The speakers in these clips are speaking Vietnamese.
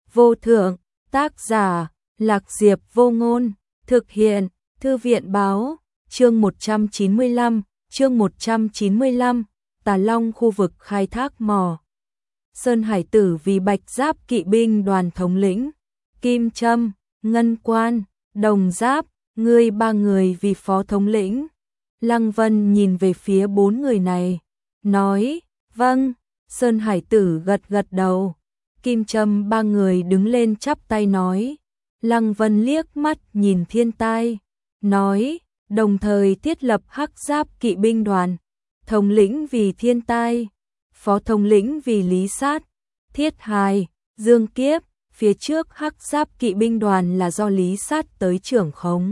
vô thượng, tác giả, Lạc Diệp Vô Ngôn, thực hiện, Thư viện báo, chương 195, Tà Long khu vực khai thác mỏ. Sơn Hải Tử vì Bạch Giáp kỵ binh đoàn thống lĩnh, Kim Trâm, Ngân Quan, Đồng Giáp, ngươi ba người vì phó thống lĩnh. Lăng Vân nhìn về phía bốn người này, nói, vâng. Sơn Hải Tử gật gật đầu. Kim Trâm ba người đứng lên chắp tay nói. Lăng Vân liếc mắt nhìn Thiên Tai, nói, đồng thời thiết lập Hắc Giáp kỵ binh đoàn, thống lĩnh vì Thiên Tai, phó thống lĩnh vì Lý Sát, Thiết Hài, Dương Kiếp. Phía trước Hắc Giáp kỵ binh đoàn là do Lý Sát tới trưởng khống.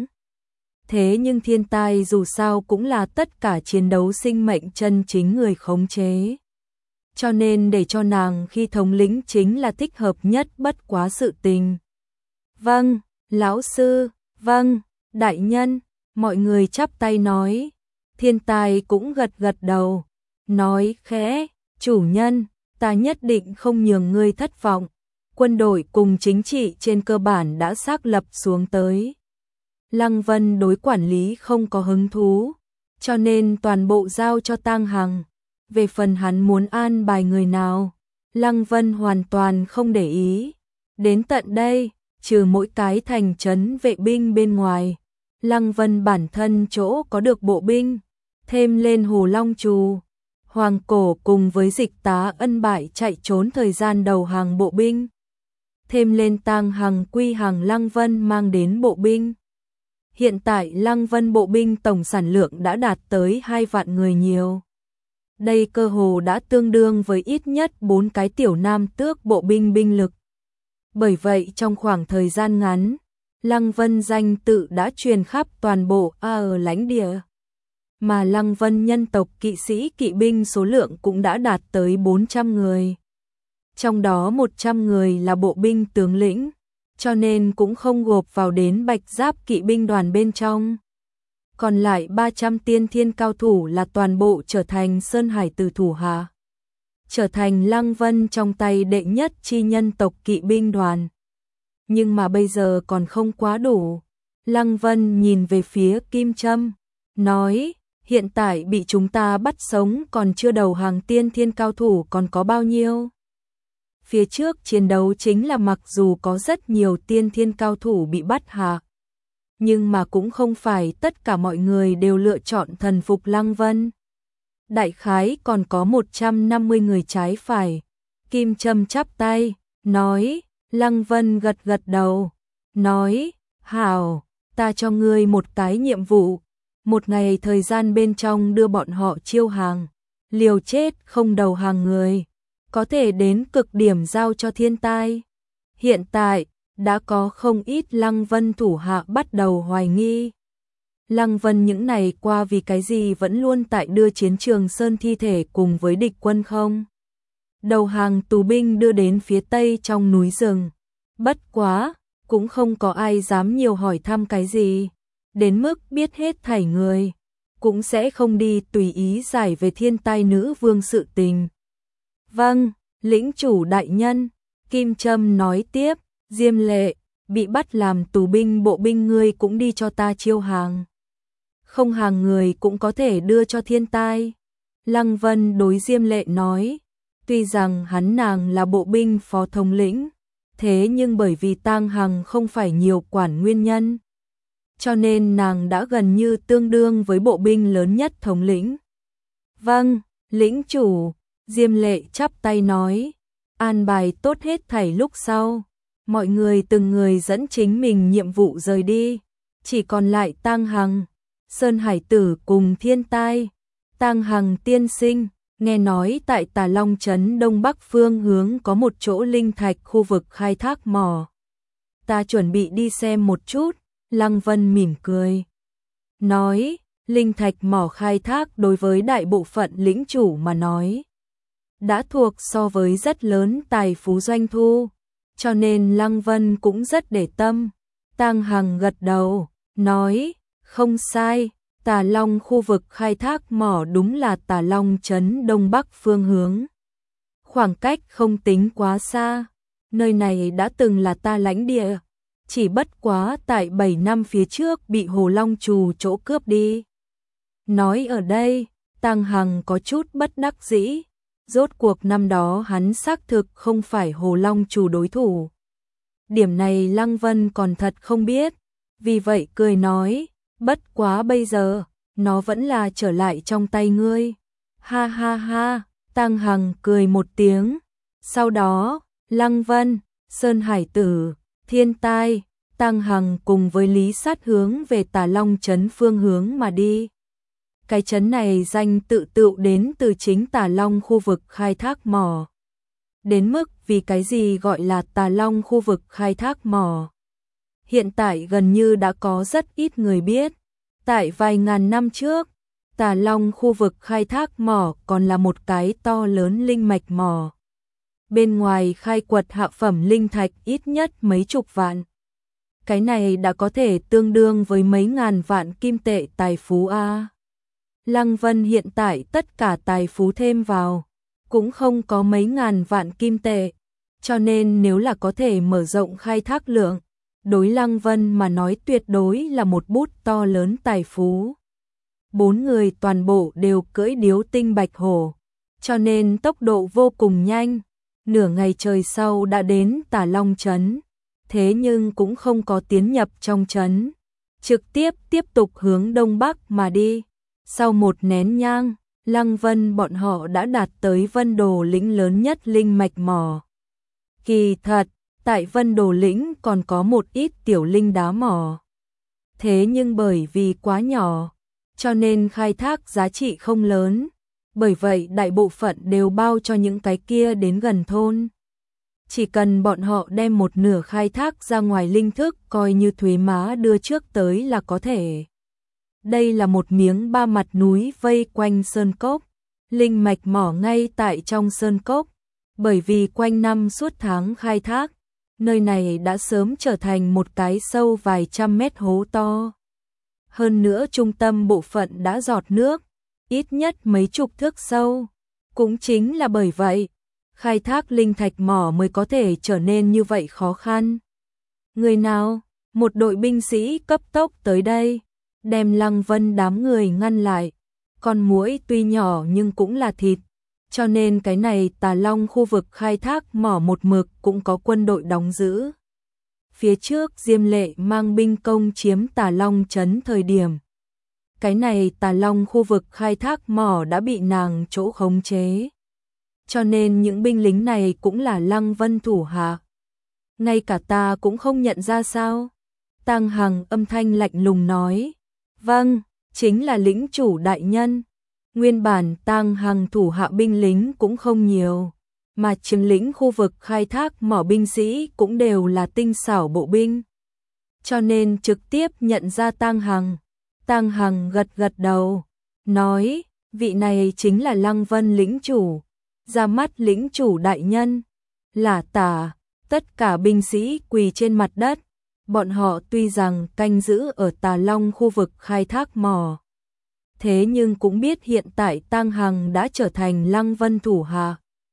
Thế nhưng Thiên Tai dù sao cũng là tất cả chiến đấu sinh mệnh chân chính người khống chế. Cho nên để cho nàng khi thống lĩnh chính là thích hợp nhất, bất quá sự tình. Vâng, lão sư, vâng, đại nhân, mọi người chắp tay nói. Thiên Tai cũng gật gật đầu, nói khẽ, chủ nhân, ta nhất định không nhường ngươi thất vọng. Quân đội cùng chính trị trên cơ bản đã xác lập xuống tới. Lăng Vân đối quản lý không có hứng thú, cho nên toàn bộ giao cho Tang Hằng. Về phần hắn muốn an bài người nào, Lăng Vân hoàn toàn không để ý. Đến tận đây, trừ mỗi cái thành trấn vệ binh bên ngoài, Lăng Vân bản thân chỗ có được bộ binh, thêm lên Hồ Long Trù, Hoàng Cổ cùng với Dịch Tá Ân bại chạy trốn thời gian đầu hàng bộ binh, thêm lên Tang Hằng Quy Hằng Lăng Vân mang đến bộ binh. Hiện tại Lăng Vân bộ binh tổng sản lượng đã đạt tới 2 vạn người nhiều. Đây cơ hồ đã tương đương với ít nhất 4 cái tiểu nam tước bộ binh binh lực. Bởi vậy trong khoảng thời gian ngắn, Lăng Vân danh tự đã truyền khắp toàn bộ ở lãnh địa. Mà Lăng Vân nhân tộc kỵ sĩ kỵ binh số lượng cũng đã đạt tới 400 người. Trong đó 100 người là bộ binh tướng lĩnh, cho nên cũng không gộp vào đến Bạch Giáp kỵ binh đoàn bên trong. Còn lại 300 tiên thiên cao thủ là toàn bộ trở thành Sơn Hải Tử thủ hạ, trở thành Lăng Vân trong tay đệ nhất chi nhân tộc kỵ binh đoàn. Nhưng mà bây giờ còn không quá đủ. Lăng Vân nhìn về phía Kim Trâm, nói, hiện tại bị chúng ta bắt sống còn chưa đầu hàng tiên thiên cao thủ còn có bao nhiêu? Phía trước chiến đấu chính là mặc dù có rất nhiều tiên thiên cao thủ bị bắt hạ, nhưng mà cũng không phải tất cả mọi người đều lựa chọn thần phục Lăng Vân. Đại khái còn có 150 người trái phải. Kim Trâm chắp tay, nói, Lăng Vân gật gật đầu, nói, hảo, ta cho ngươi một cái nhiệm vụ, một ngày thời gian bên trong đưa bọn họ chiêu hàng, liều chết không đầu hàng người, có thể đến cực điểm giao cho Thiên Tai. Hiện tại, đã có không ít Lăng Vân thủ hạ bắt đầu hoài nghi. Lăng Vân những này qua vì cái gì vẫn luôn tại đưa chiến trường sơn thi thể cùng với địch quân không? Đầu hàng tù binh đưa đến phía tây trong núi rừng. Bất quá, cũng không có ai dám nhiều hỏi thăm cái gì. Đến mức biết hết thảy người, cũng sẽ không đi tùy ý giải về Thiên Tai nữ vương sự tình. Vâng, lĩnh chủ đại nhân, Kim Trâm nói tiếp, Diêm Lệ, bị bắt làm tù binh bộ binh ngươi cũng đi cho ta chiêu hàng. Không hàng người cũng có thể đưa cho Thiên Tai. Lăng Vân đối Diêm Lệ nói, tuy rằng hắn nàng là bộ binh phó thống lĩnh, thế nhưng bởi vì Tang Hằng không phải nhiều quản nguyên nhân, cho nên nàng đã gần như tương đương với bộ binh lớn nhất thống lĩnh. Vâng, lĩnh chủ, Diêm Lệ chắp tay nói, an bài tốt hết thảy lúc sau, mọi người từng người dẫn chính mình nhiệm vụ rời đi, chỉ còn lại Tang Hằng, Sơn Hải Tử cùng Thiên Tai. Tang Hằng tiên sinh, nghe nói tại Tà Long trấn đông bắc phương hướng có một chỗ linh thạch khu vực khai thác mỏ. Ta chuẩn bị đi xem một chút. Lăng Vân mỉm cười, nói, linh thạch mỏ khai thác đối với đại bộ phận lĩnh chủ mà nói, đã thuộc so với rất lớn tài phú doanh thu, cho nên Lăng Vân cũng rất để tâm. Tang Hằng gật đầu, nói, không sai, Tà Long khu vực khai thác mỏ đúng là Tà Long trấn đông bắc phương hướng. Khoảng cách không tính quá xa, nơi này đã từng là ta lãnh địa, chỉ bất quá tại 7 năm phía trước bị Hồ Long Trù chỗ cướp đi. Nói ở đây, Tăng Hằng có chút bất đắc dĩ, rốt cuộc năm đó hắn xác thực không phải Hồ Long Trù đối thủ. Điểm này Lăng Vân còn thật không biết, vì vậy cười nói, bất quá bây giờ, nó vẫn là trở lại trong tay ngươi. Ha ha ha, Tăng Hằng cười một tiếng, sau đó, Lăng Vân, Sơn Hải Tử, Thiên Tai, Tăng Hằng cùng với Lý Sát hướng về Tà Long Trấn phương hướng mà đi. Cái trấn này danh tự tựu đến từ chính Tà Long khu vực khai thác mỏ. Đến mức vì cái gì gọi là Tà Long khu vực khai thác mỏ. Hiện tại gần như đã có rất ít người biết. Tại vài ngàn năm trước, Tà Long khu vực khai thác mỏ còn là một cái to lớn linh mạch mỏ. Bên ngoài khai quật hạ phẩm linh thạch ít nhất mấy chục vạn. Cái này đã có thể tương đương với mấy ngàn vạn kim tệ tài phú a. Lăng Vân hiện tại tất cả tài phú thêm vào, cũng không có mấy ngàn vạn kim tệ, cho nên nếu là có thể mở rộng khai thác lượng, đối Lăng Vân mà nói tuyệt đối là một bút to lớn tài phú. 4 người toàn bộ đều cưỡi điếu tinh bạch hổ, cho nên tốc độ vô cùng nhanh, nửa ngày trời sau đã đến Tà Long Trấn, thế nhưng cũng không có tiến nhập trong trấn, trực tiếp tục hướng đông bắc mà đi. Sau một nén nhang, Lăng Vân bọn họ đã đạt tới Vân Đồ lĩnh lớn nhất linh mạch mỏ. Kỳ thật, tại Vân Đồ lĩnh còn có một ít tiểu linh đá mỏ. Thế nhưng bởi vì quá nhỏ, cho nên khai thác giá trị không lớn, bởi vậy đại bộ phận đều bao cho những cái kia đến gần thôn. Chỉ cần bọn họ đem một nửa khai thác ra ngoài linh thức coi như thuế má đưa trước tới là có thể. Đây là một miếng ba mặt núi vây quanh sơn cốc, linh mạch mỏ ngay tại trong sơn cốc, bởi vì quanh năm suốt tháng khai thác, nơi này đã sớm trở thành một cái sâu vài trăm mét hố to. Hơn nữa trung tâm bộ phận đã giọt nước, ít nhất mấy chục thước sâu. Cũng chính là bởi vậy, khai thác linh thạch mỏ mới có thể trở nên như vậy khó khăn. Người nào? Một đội binh sĩ cấp tốc tới đây, đem Lăng Vân đám người ngăn lại. Con muỗi tuy nhỏ nhưng cũng là thịt, cho nên cái này Tà Long khu vực khai thác mỏ một mực cũng có quân đội đóng giữ. Phía trước Diêm Lệ mang binh công chiếm Tà Long trấn thời điểm, cái này Tà Long khu vực khai thác mỏ đã bị nàng chỗ khống chế. Cho nên những binh lính này cũng là Lăng Vân thủ hạ. Ngay cả ta cũng không nhận ra sao? Tăng Hằng âm thanh lạnh lùng nói. Vâng, chính là lĩnh chủ đại nhân. Nguyên bản Tăng Hằng thủ hạ binh lính cũng không nhiều, mà chiếm lĩnh khu vực khai thác mỏ binh sĩ cũng đều là tinh xảo bộ binh. Cho nên trực tiếp nhận ra Tăng Hằng. Tăng Hằng gật gật đầu, nói, vị này chính là Lăng Vân lĩnh chủ. Ra mắt lĩnh chủ đại nhân, là tả, tất cả binh sĩ quỳ trên mặt đất, bọn họ tuy rằng canh giữ ở Tà Long khu vực khai thác mỏ. Thế nhưng cũng biết hiện tại Tăng Hằng đã trở thành Lăng Vân thủ hạ.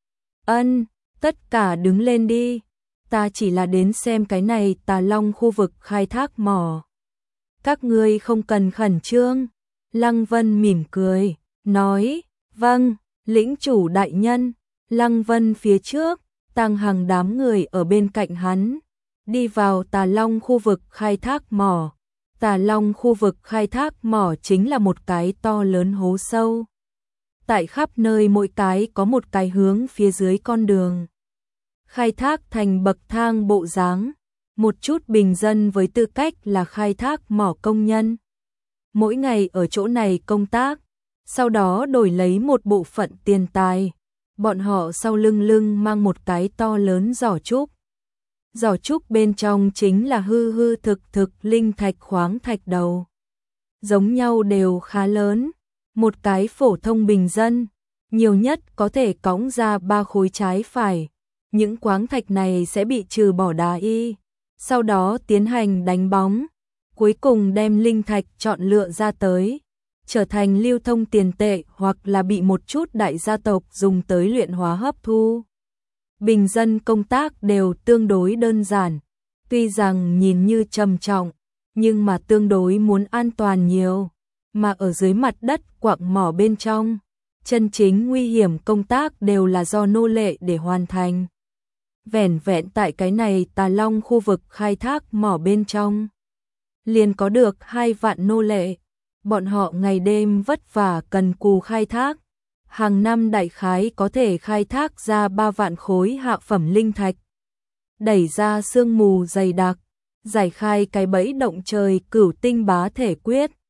Ân, tất cả đứng lên đi, ta chỉ là đến xem cái này Tà Long khu vực khai thác mỏ. Các ngươi không cần khẩn trương, Lăng Vân mỉm cười, nói, vâng. Lĩnh chủ đại nhân, Lăng Vân phía trước, Tăng Hằng đám người ở bên cạnh hắn, đi vào Tà Long khu vực khai thác mỏ. Tà Long khu vực khai thác mỏ chính là một cái to lớn hố sâu. Tại khắp nơi mỗi cái có một cái hướng phía dưới con đường. Khai thác thành bậc thang bộ dáng, một chút bình dân với tư cách là khai thác mỏ công nhân. Mỗi ngày ở chỗ này công tác, sau đó đổi lấy một bộ phận tiền tài. Bọn họ sau lưng mang một cái to lớn giỏ trúc. Giỏ trúc bên trong chính là hư thực linh thạch khoáng thạch đầu. Giống nhau đều khá lớn. Một cái phổ thông bình dân, nhiều nhất có thể cõng ra 3 khối trái phải. Những khoáng thạch này sẽ bị trừ bỏ đá y, sau đó tiến hành đánh bóng. Cuối cùng đem linh thạch chọn lựa ra tới, trở thành lưu thông tiền tệ hoặc là bị một chút đại gia tộc dùng tới luyện hóa hấp thu. bình dân công tác đều tương đối đơn giản, tuy rằng nhìn như trầm trọng, nhưng mà tương đối muốn an toàn nhiều, mà ở dưới mặt đất quặng mỏ bên trong, chân chính nguy hiểm công tác đều là do nô lệ để hoàn thành. Vẻn vẹn tại cái này Tà Long khu vực khai thác mỏ bên trong, liền có được 2 vạn nô lệ, bọn họ ngày đêm vất vả cần cù khai thác, hàng năm đại khái có thể khai thác ra 3 vạn khối hạ phẩm linh thạch, đẩy ra sương mù dày đặc, giải khai cái bẫy động trời cửu tinh bá thể quyết,